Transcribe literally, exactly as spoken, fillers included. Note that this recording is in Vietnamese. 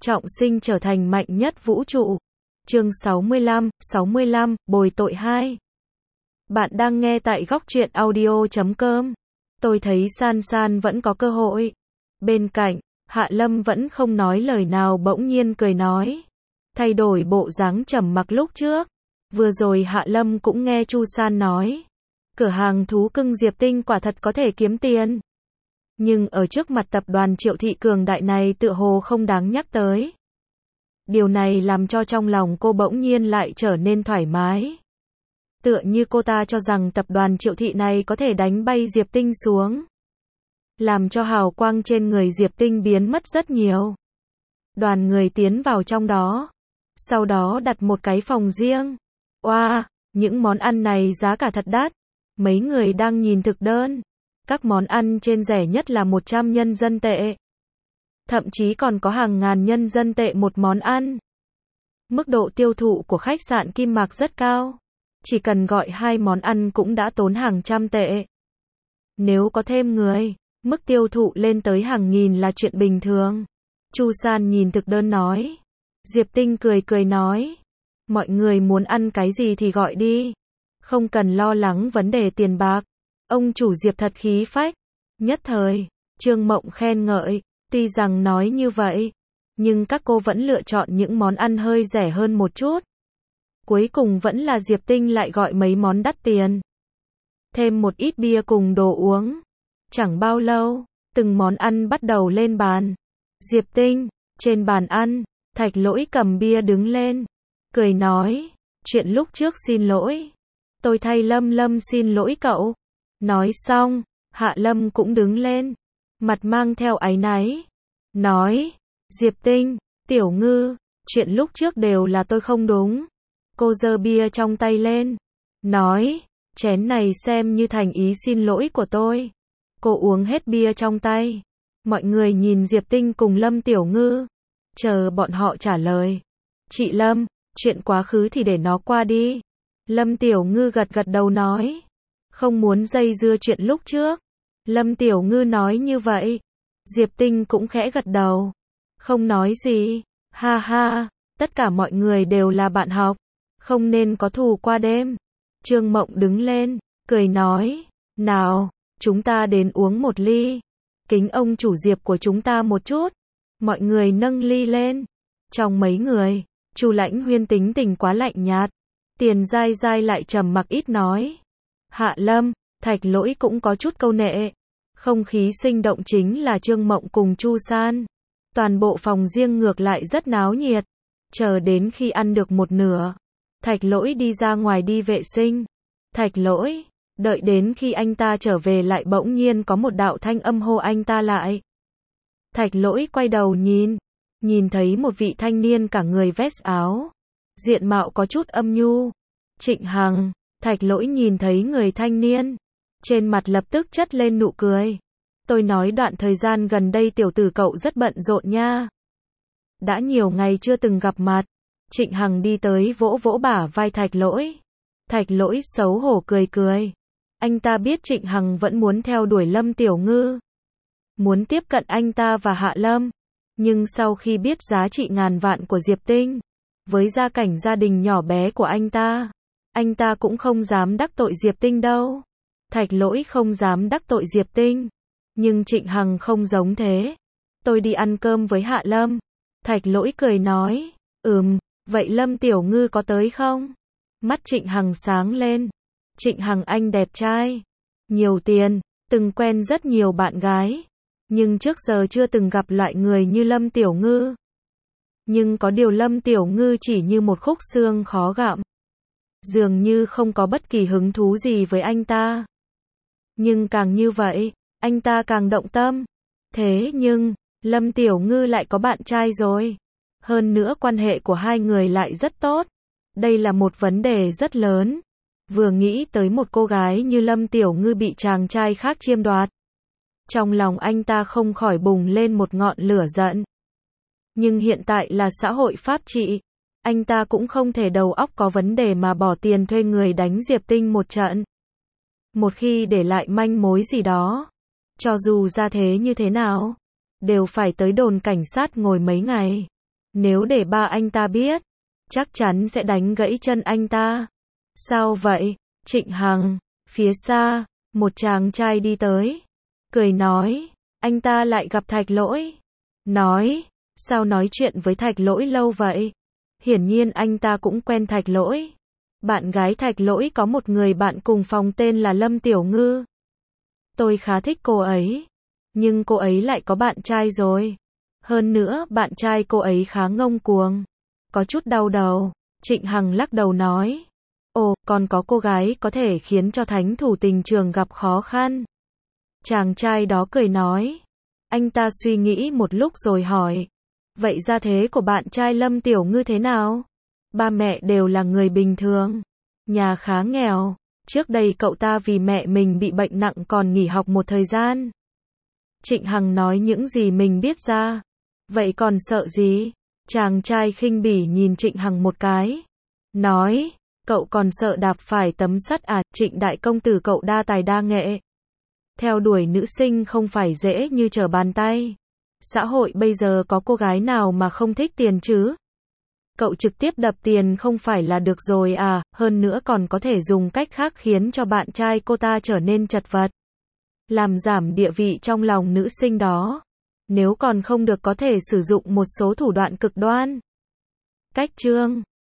trọng sinh trở thành mạnh nhất vũ trụ. Chương sáu mươi lăm, sáu mươi lăm, bồi tội hai. Bạn đang nghe tại góc truyện audio chấm com. Tôi thấy San San vẫn có cơ hội. Bên cạnh, Hạ Lâm vẫn không nói lời nào bỗng nhiên cười nói. Thay đổi bộ dáng trầm mặc lúc trước. Vừa rồi Hạ Lâm cũng nghe Chu San nói. Cửa hàng thú cưng Diệp Tinh quả thật có thể kiếm tiền. Nhưng ở trước mặt tập đoàn Triệu Thị cường đại này tựa hồ không đáng nhắc tới. Điều này làm cho trong lòng cô bỗng nhiên lại trở nên thoải mái. Tựa như cô ta cho rằng tập đoàn Triệu Thị này có thể đánh bay Diệp Tinh xuống. Làm cho hào quang trên người Diệp Tinh biến mất rất nhiều. Đoàn người tiến vào trong đó. Sau đó đặt một cái phòng riêng. Oa, wow, những món ăn này giá cả thật đắt. Mấy người đang nhìn thực đơn. Các món ăn trên rẻ nhất là một trăm nhân dân tệ. Thậm chí còn có hàng ngàn nhân dân tệ một món ăn. Mức độ tiêu thụ của khách sạn Kim Mạc rất cao. Chỉ cần gọi hai món ăn cũng đã tốn hàng trăm tệ. Nếu có thêm người, mức tiêu thụ lên tới hàng nghìn là chuyện bình thường. Chu San nhìn thực đơn nói. Diệp Tinh cười cười nói. Mọi người muốn ăn cái gì thì gọi đi. Không cần lo lắng vấn đề tiền bạc. Ông chủ Diệp thật khí phách. Nhất thời, Trương Mộng khen ngợi. Tuy rằng nói như vậy, nhưng các cô vẫn lựa chọn những món ăn hơi rẻ hơn một chút. Cuối cùng vẫn là Diệp Tinh lại gọi mấy món đắt tiền. Thêm một ít bia cùng đồ uống. Chẳng bao lâu, từng món ăn bắt đầu lên bàn. Diệp Tinh, trên bàn ăn, Thạch Lỗi cầm bia đứng lên. Cười nói, chuyện lúc trước xin lỗi. Tôi thay Lâm Lâm xin lỗi cậu. Nói xong, Hạ Lâm cũng đứng lên. Mặt mang theo áy náy. Nói, Diệp Tinh, Tiểu Ngư, chuyện lúc trước đều là tôi không đúng. Cô giơ bia trong tay lên. Nói, chén này xem như thành ý xin lỗi của tôi. Cô uống hết bia trong tay. Mọi người nhìn Diệp Tinh cùng Lâm Tiểu Ngư. Chờ bọn họ trả lời. Chị Lâm, chuyện quá khứ thì để nó qua đi. Lâm Tiểu Ngư gật gật đầu nói. Không muốn dây dưa chuyện lúc trước. Lâm Tiểu Ngư nói như vậy. Diệp Tinh cũng khẽ gật đầu. Không nói gì. Ha ha, tất cả mọi người đều là bạn học. Không nên có thù qua đêm. Trương Mộng đứng lên, cười nói. Nào, chúng ta đến uống một ly. Kính ông chủ Diệp của chúng ta một chút. Mọi người nâng ly lên. Trong mấy người, Chu Lãnh Huyên tính tình quá lạnh nhạt. Tiền Giai Giai lại trầm mặc ít nói. Hạ Lâm, Thạch Lỗi cũng có chút câu nệ. Không khí sinh động chính là Trương Mộng cùng Chu San. Toàn bộ phòng riêng ngược lại rất náo nhiệt. Chờ đến khi ăn được một nửa, Thạch Lỗi đi ra ngoài đi vệ sinh. Thạch Lỗi, đợi đến khi anh ta trở về lại bỗng nhiên có một đạo thanh âm hô anh ta lại. Thạch Lỗi quay đầu nhìn, nhìn thấy một vị thanh niên cả người vest áo, diện mạo có chút âm nhu. Trịnh Hằng. Thạch Lỗi nhìn thấy người thanh niên, trên mặt lập tức chất lên nụ cười. Tôi nói đoạn thời gian gần đây tiểu tử cậu rất bận rộn nha. Đã nhiều ngày chưa từng gặp mặt. Trịnh Hằng đi tới vỗ vỗ bả vai Thạch Lỗi. Thạch Lỗi xấu hổ cười cười. Anh ta biết Trịnh Hằng vẫn muốn theo đuổi Lâm Tiểu Ngư. Muốn tiếp cận anh ta và Hạ Lâm. Nhưng sau khi biết giá trị ngàn vạn của Diệp Tinh, với gia cảnh gia đình nhỏ bé của anh ta, anh ta cũng không dám đắc tội Diệp Tinh đâu. Thạch Lỗi không dám đắc tội Diệp Tinh. Nhưng Trịnh Hằng không giống thế. Tôi đi ăn cơm với Hạ Lâm. Thạch Lỗi cười nói. Ừm, vậy Lâm Tiểu Ngư có tới không? Mắt Trịnh Hằng sáng lên. Trịnh Hằng anh đẹp trai, nhiều tiền, từng quen rất nhiều bạn gái. Nhưng trước giờ chưa từng gặp loại người như Lâm Tiểu Ngư. Nhưng có điều Lâm Tiểu Ngư chỉ như một khúc xương khó gặm. Dường như không có bất kỳ hứng thú gì với anh ta. Nhưng càng như vậy, anh ta càng động tâm. Thế nhưng, Lâm Tiểu Ngư lại có bạn trai rồi. Hơn nữa quan hệ của hai người lại rất tốt. Đây là một vấn đề rất lớn. Vừa nghĩ tới một cô gái như Lâm Tiểu Ngư bị chàng trai khác chiêm đoạt. Trong lòng anh ta không khỏi bùng lên một ngọn lửa giận. Nhưng hiện tại là xã hội pháp trị. Anh ta cũng không thể đầu óc có vấn đề mà bỏ tiền thuê người đánh Diệp Tinh một trận. Một khi để lại manh mối gì đó, cho dù ra thế như thế nào, đều phải tới đồn cảnh sát ngồi mấy ngày. Nếu để ba anh ta biết, chắc chắn sẽ đánh gãy chân anh ta. Sao vậy? Trịnh Hằng, phía xa, một chàng trai đi tới, cười nói, anh ta lại gặp Thạch Lỗi. Nói, sao nói chuyện với Thạch Lỗi lâu vậy? Hiển nhiên anh ta cũng quen Thạch Lỗi. Bạn gái Thạch Lỗi có một người bạn cùng phòng tên là Lâm Tiểu Ngư. Tôi khá thích cô ấy, nhưng cô ấy lại có bạn trai rồi. Hơn nữa, bạn trai cô ấy khá ngông cuồng, có chút đau đầu. Trịnh Hằng lắc đầu nói, ồ, còn có cô gái có thể khiến cho thánh thủ tình trường gặp khó khăn. Chàng trai đó cười nói, anh ta suy nghĩ một lúc rồi hỏi, vậy gia thế của bạn trai Lâm Tiểu Ngư thế nào? Ba mẹ đều là người bình thường, nhà khá nghèo. Trước đây cậu ta vì mẹ mình bị bệnh nặng còn nghỉ học một thời gian. Trịnh Hằng nói những gì mình biết ra. Vậy còn sợ gì? Chàng trai khinh bỉ nhìn Trịnh Hằng một cái. Nói, cậu còn sợ đạp phải tấm sắt à? Trịnh đại công tử cậu đa tài đa nghệ. Theo đuổi nữ sinh không phải dễ như trở bàn tay. Xã hội bây giờ có cô gái nào mà không thích tiền chứ? Cậu trực tiếp đập tiền không phải là được rồi à, hơn nữa còn có thể dùng cách khác khiến cho bạn trai cô ta trở nên chật vật. Làm giảm địa vị trong lòng nữ sinh đó. Nếu còn không được có thể sử dụng một số thủ đoạn cực đoan. Cách chương